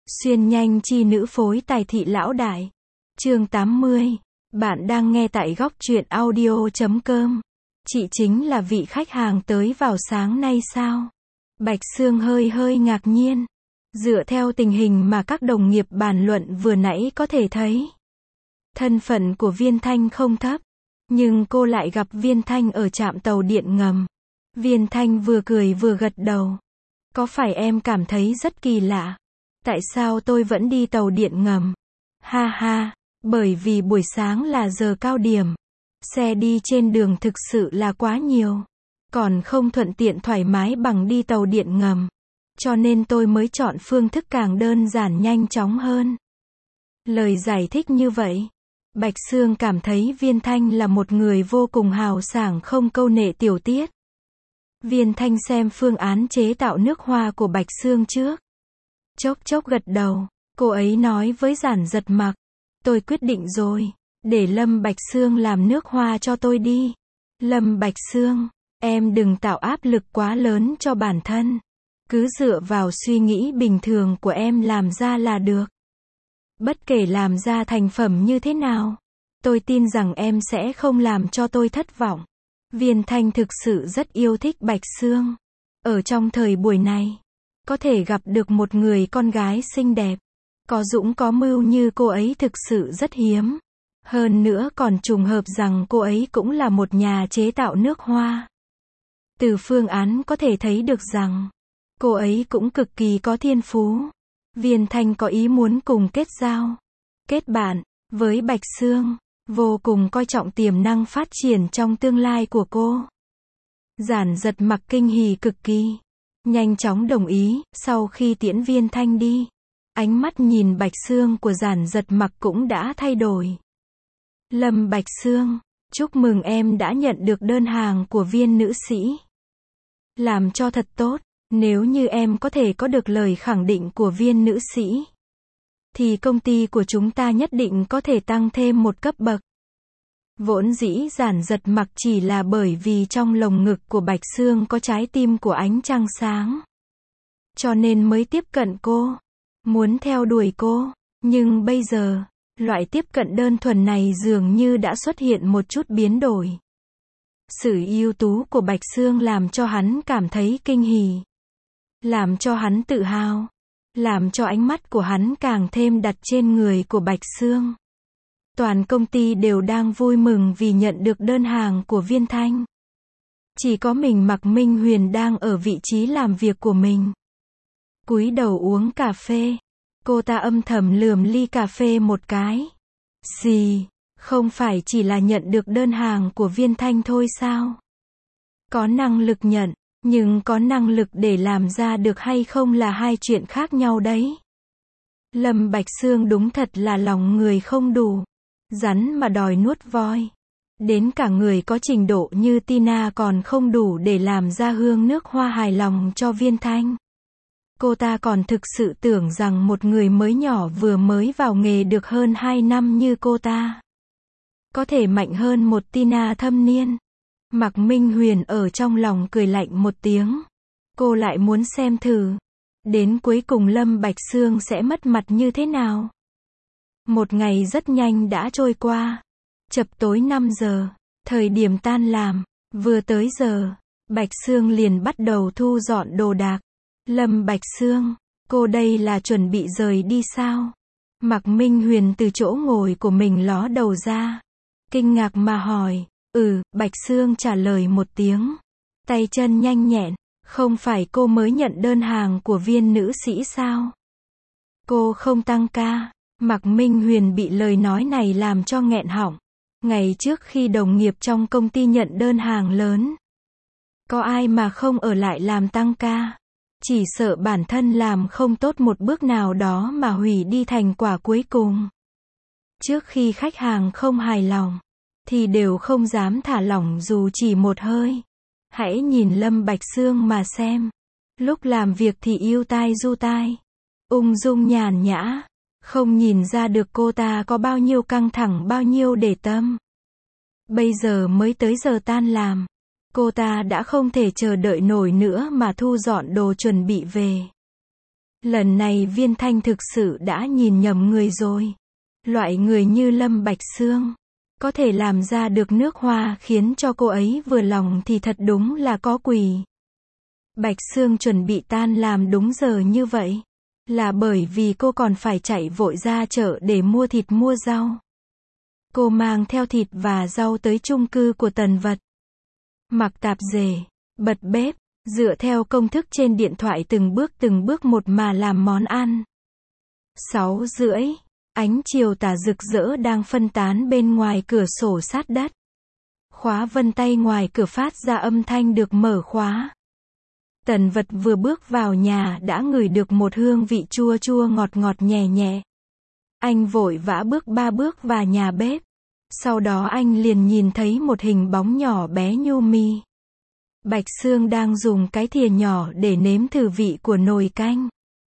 Xuyên nhanh chi nữ phối tài thị lão đại. Chương 80. Bạn đang nghe tại góc truyện audio.com. Chị chính là vị khách hàng tới vào sáng nay sao? Bạch Sương hơi ngạc nhiên. Dựa theo tình hình mà các đồng nghiệp bàn luận vừa nãy có thể thấy, thân phận của Viên Thanh không thấp, nhưng cô lại gặp Viên Thanh ở trạm tàu điện ngầm. Viên Thanh vừa cười vừa gật đầu. Có phải em cảm thấy rất kỳ lạ? Tại sao tôi vẫn đi tàu điện ngầm? Ha ha, bởi vì buổi sáng là giờ cao điểm. Xe đi trên đường thực sự là quá nhiều. Còn không thuận tiện thoải mái bằng đi tàu điện ngầm. Cho nên tôi mới chọn phương thức càng đơn giản nhanh chóng hơn. Lời giải thích như vậy, Bạch Sương cảm thấy Viên Thanh là một người vô cùng hào sảng không câu nệ tiểu tiết. Viên Thanh xem phương án chế tạo nước hoa của Bạch Sương trước. Chốc gật đầu, cô ấy nói với Giản Giật Mặc, tôi quyết định rồi, để Lâm Bạch Sương làm nước hoa cho tôi đi. Lâm Bạch Sương, em đừng tạo áp lực quá lớn cho bản thân. Cứ dựa vào suy nghĩ bình thường của em làm ra là được. Bất kể làm ra thành phẩm như thế nào, tôi tin rằng em sẽ không làm cho tôi thất vọng. Viên Thanh thực sự rất yêu thích Bạch Sương. Ở trong thời buổi này, có thể gặp được một người con gái xinh đẹp, có dũng có mưu như cô ấy thực sự rất hiếm. Hơn nữa còn trùng hợp rằng cô ấy cũng là một nhà chế tạo nước hoa. Từ phương án có thể thấy được rằng, cô ấy cũng cực kỳ có thiên phú. Viên Thanh có ý muốn cùng kết giao, kết bạn với Bạch Sương, vô cùng coi trọng tiềm năng phát triển trong tương lai của cô. Giản Giật Mặc kinh hỉ cực kỳ, nhanh chóng đồng ý. Sau khi tiễn Viên Thanh đi, ánh mắt nhìn Bạch Sương của Giản Giật Mặc cũng đã thay đổi. Lâm Bạch Sương, chúc mừng em đã nhận được đơn hàng của Viên nữ sĩ. Làm cho thật tốt. Nếu như em có thể có được lời khẳng định của Viên nữ sĩ, thì công ty của chúng ta nhất định có thể tăng thêm một cấp bậc. Vốn dĩ Giản Giật Mặc chỉ là bởi vì trong lồng ngực của Bạch Sương có trái tim của ánh trăng sáng, cho nên mới tiếp cận cô, muốn theo đuổi cô. Nhưng bây giờ, loại tiếp cận đơn thuần này dường như đã xuất hiện một chút biến đổi. Sự ưu tú của Bạch Sương làm cho hắn cảm thấy kinh hỉ, làm cho hắn tự hào, làm cho ánh mắt của hắn càng thêm đặt trên người của Bạch Sương. Toàn công ty đều đang vui mừng vì nhận được đơn hàng của Viên Thanh. Chỉ có mình Mạc Minh Huyền đang ở vị trí làm việc của mình, cúi đầu uống cà phê. Cô ta âm thầm lườm ly cà phê một cái. Gì, không phải chỉ là nhận được đơn hàng của Viên Thanh thôi sao? Có năng lực nhận, nhưng có năng lực để làm ra được hay không là hai chuyện khác nhau đấy. Lâm Bạch Sương đúng thật là lòng người không đủ, rắn mà đòi nuốt voi. Đến cả người có trình độ như Tina còn không đủ để làm ra hương nước hoa hài lòng cho Viên Thanh. Cô ta còn thực sự tưởng rằng một người mới nhỏ vừa mới vào nghề được hơn 2 năm như cô ta có thể mạnh hơn một Tina thâm niên. Mạc Minh Huyền ở trong lòng cười lạnh một tiếng. Cô lại muốn xem thử, đến cuối cùng Lâm Bạch Sương sẽ mất mặt như thế nào. Một ngày rất nhanh đã trôi qua. Chập tối 5 giờ, thời điểm tan làm, vừa tới giờ, Bạch Sương liền bắt đầu thu dọn đồ đạc. Lâm Bạch Sương, cô đây là chuẩn bị rời đi sao? Mạc Minh Huyền từ chỗ ngồi của mình ló đầu ra, kinh ngạc mà hỏi. Bạch Sương trả lời một tiếng, tay chân nhanh nhẹn. Không phải cô mới nhận đơn hàng của Viên nữ sĩ sao? Cô không tăng ca. Mạc Minh Huyền bị lời nói này làm cho nghẹn họng. Ngày trước khi đồng nghiệp trong công ty nhận đơn hàng lớn, có ai mà không ở lại làm tăng ca? Chỉ sợ bản thân làm không tốt một bước nào đó mà hủy đi thành quả cuối cùng. Trước khi khách hàng không hài lòng, thì đều không dám thả lỏng dù chỉ một hơi. Hãy nhìn Lâm Bạch Sương mà xem. Lúc làm việc thì yêu tai du tai, ung dung nhàn nhã, không nhìn ra được cô ta có bao nhiêu căng thẳng, bao nhiêu để tâm. Bây giờ mới tới giờ tan làm, cô ta đã không thể chờ đợi nổi nữa mà thu dọn đồ chuẩn bị về. Lần này Viên Thanh thực sự đã nhìn nhầm người rồi. Loại người như Lâm Bạch Xương, có thể làm ra được nước hoa khiến cho cô ấy vừa lòng thì thật đúng là có quỷ. Bạch Xương chuẩn bị tan làm đúng giờ như vậy, là bởi vì cô còn phải chạy vội ra chợ để mua thịt mua rau. Cô mang theo thịt và rau tới chung cư của Tần Vật. Mặc tạp dề, bật bếp, dựa theo công thức trên điện thoại từng bước một mà làm món ăn. 6:30, ánh chiều tà rực rỡ đang phân tán bên ngoài cửa sổ sát đất. Khóa vân tay ngoài cửa phát ra âm thanh được mở khóa. Tần Vật vừa bước vào nhà đã ngửi được một hương vị chua chua ngọt ngọt nhẹ nhẹ. Anh vội vã bước 3 bước vào nhà bếp. Sau đó anh liền nhìn thấy một hình bóng nhỏ bé nhu mi. Bạch Xương đang dùng cái thìa nhỏ để nếm thử vị của nồi canh.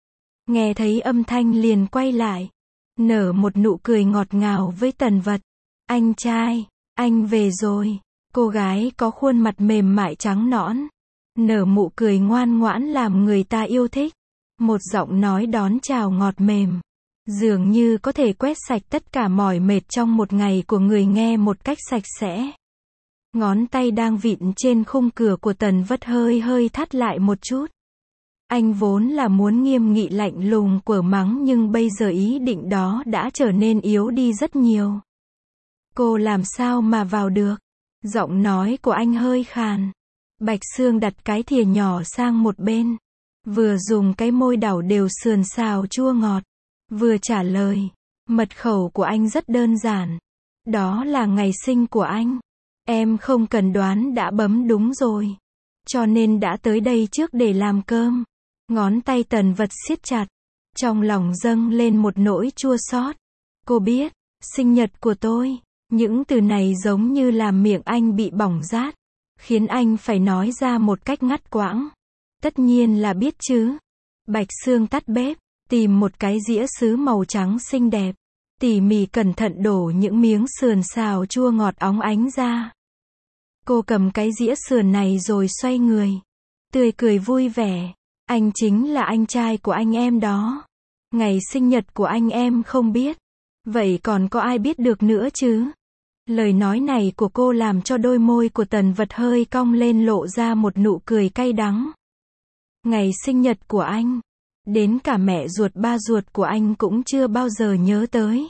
Nghe thấy âm thanh liền quay lại, nở một nụ cười ngọt ngào với Tần Vật. Anh trai, anh về rồi. Cô gái có khuôn mặt mềm mại trắng nõn, nở nụ cười ngoan ngoãn làm người ta yêu thích. Một giọng nói đón chào ngọt mềm, dường như có thể quét sạch tất cả mỏi mệt trong một ngày của người nghe một cách sạch sẽ. Ngón tay đang vịn trên khung cửa của Tần Vật hơi hơi thắt lại một chút. Anh vốn là muốn nghiêm nghị lạnh lùng quở mắng nhưng bây giờ ý định đó đã trở nên yếu đi rất nhiều. Cô làm sao mà vào được? Giọng nói của anh hơi khàn. Bạch Xương đặt cái thìa nhỏ sang một bên, vừa dùng cái môi đảo đều sườn xào chua ngọt, vừa trả lời. Mật khẩu của anh rất đơn giản. Đó là ngày sinh của anh. Em không cần đoán đã bấm đúng rồi. Cho nên đã tới đây trước để làm cơm. Ngón tay Tần Vật siết chặt. Trong lòng dâng lên một nỗi chua xót. Cô biết, sinh nhật của tôi. Những từ này giống như làm miệng anh bị bỏng rát, khiến anh phải nói ra một cách ngắt quãng. Tất nhiên là biết chứ. Bạch Xương tắt bếp, tìm một cái dĩa sứ màu trắng xinh đẹp, tỉ mỉ cẩn thận đổ những miếng sườn xào chua ngọt óng ánh ra. Cô cầm cái dĩa sườn này rồi xoay người, tươi cười vui vẻ. Anh chính là anh trai của anh em đó. Ngày sinh nhật của anh em không biết, vậy còn có ai biết được nữa chứ? Lời nói này của cô làm cho đôi môi của Tần Vật hơi cong lên lộ ra một nụ cười cay đắng. Ngày sinh nhật của anh, đến cả mẹ ruột ba ruột của anh cũng chưa bao giờ nhớ tới.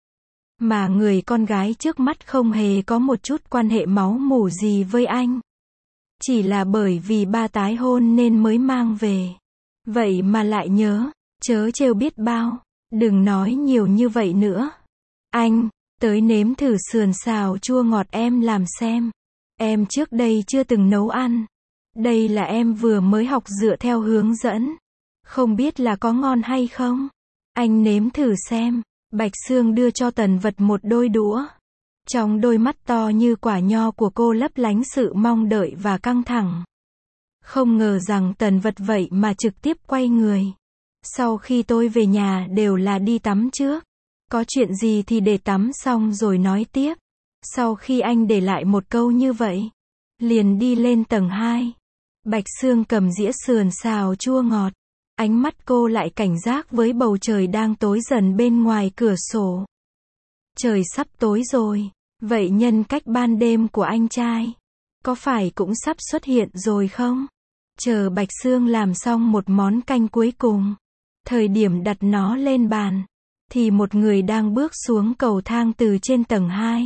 Mà người con gái trước mắt không hề có một chút quan hệ máu mủ gì với anh. Chỉ là bởi vì ba tái hôn nên mới mang về. Vậy mà lại nhớ, chớ trêu biết bao. Đừng nói nhiều như vậy nữa. Anh, tới nếm thử sườn xào chua ngọt em làm xem. Em trước đây chưa từng nấu ăn. Đây là em vừa mới học dựa theo hướng dẫn. Không biết là có ngon hay không? Anh nếm thử xem. Bạch Xương đưa cho Tần Vật một đôi đũa. Trong đôi mắt to như quả nho của cô lấp lánh sự mong đợi và căng thẳng. Không ngờ rằng Tần Vật vậy mà trực tiếp quay người. Sau khi tôi về nhà đều là đi tắm trước. Có chuyện gì thì để tắm xong rồi nói tiếp. Sau khi anh để lại một câu như vậy, liền đi lên tầng 2. Bạch Xương cầm dĩa sườn xào chua ngọt. Ánh mắt cô lại cảnh giác với bầu trời đang tối dần bên ngoài cửa sổ. Trời sắp tối rồi, vậy nhân cách ban đêm của anh trai, có phải cũng sắp xuất hiện rồi không? Chờ Bạch Xương làm xong một món canh cuối cùng, thời điểm đặt nó lên bàn, thì một người đang bước xuống cầu thang từ trên tầng 2.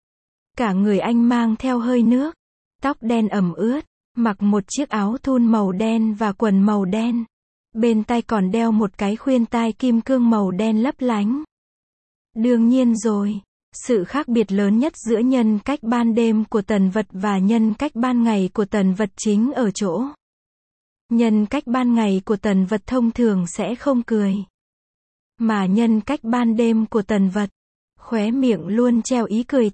Cả người anh mang theo hơi nước, tóc đen ẩm ướt, mặc một chiếc áo thun màu đen và quần màu đen. Bên tai còn đeo một cái khuyên tai kim cương màu đen lấp lánh. Đương nhiên rồi, sự khác biệt lớn nhất giữa nhân cách ban đêm của Tần Vật và nhân cách ban ngày của Tần Vật chính ở chỗ. Nhân cách ban ngày của Tần Vật thông thường sẽ không cười. Mà nhân cách ban đêm của Tần Vật, khóe miệng luôn treo ý cười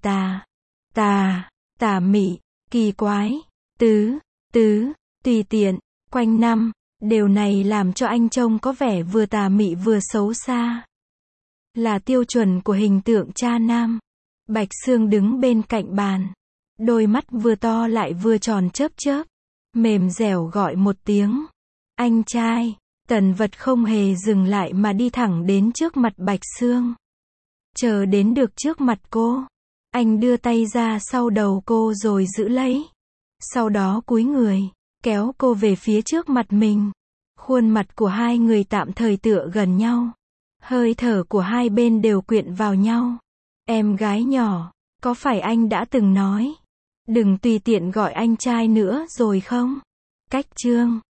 tà mị, kỳ quái, tứ, tùy tiện, quanh năm. Điều này làm cho anh trông có vẻ vừa tà mị vừa xấu xa. Là tiêu chuẩn của hình tượng cha nam. Bạch Xương đứng bên cạnh bàn. Đôi mắt vừa to lại vừa tròn chớp chớp. Mềm dẻo gọi một tiếng. Anh trai. Tần Vật không hề dừng lại mà đi thẳng đến trước mặt Bạch Sương. Chờ đến được trước mặt cô, anh đưa tay ra sau đầu cô rồi giữ lấy. Sau đó cúi người, kéo cô về phía trước mặt mình. Khuôn mặt của hai người tạm thời tựa gần nhau. Hơi thở của hai bên đều quyện vào nhau. Em gái nhỏ, có phải anh đã từng nói, đừng tùy tiện gọi anh trai nữa rồi không? Cách chương